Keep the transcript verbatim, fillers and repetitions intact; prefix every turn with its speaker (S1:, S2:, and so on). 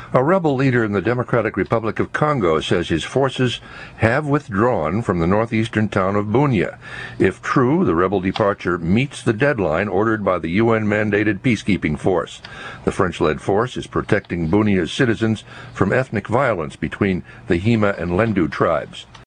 S1: A rebel leader in the Democratic Republic of Congo says his forces have withdrawn from the northeastern town of Bunia. If true, the rebel departure meets the deadline ordered by the U N-mandated peacekeeping force. The French-led force is protecting Bunia's citizens from ethnic violence between the Hima and Lendu tribes.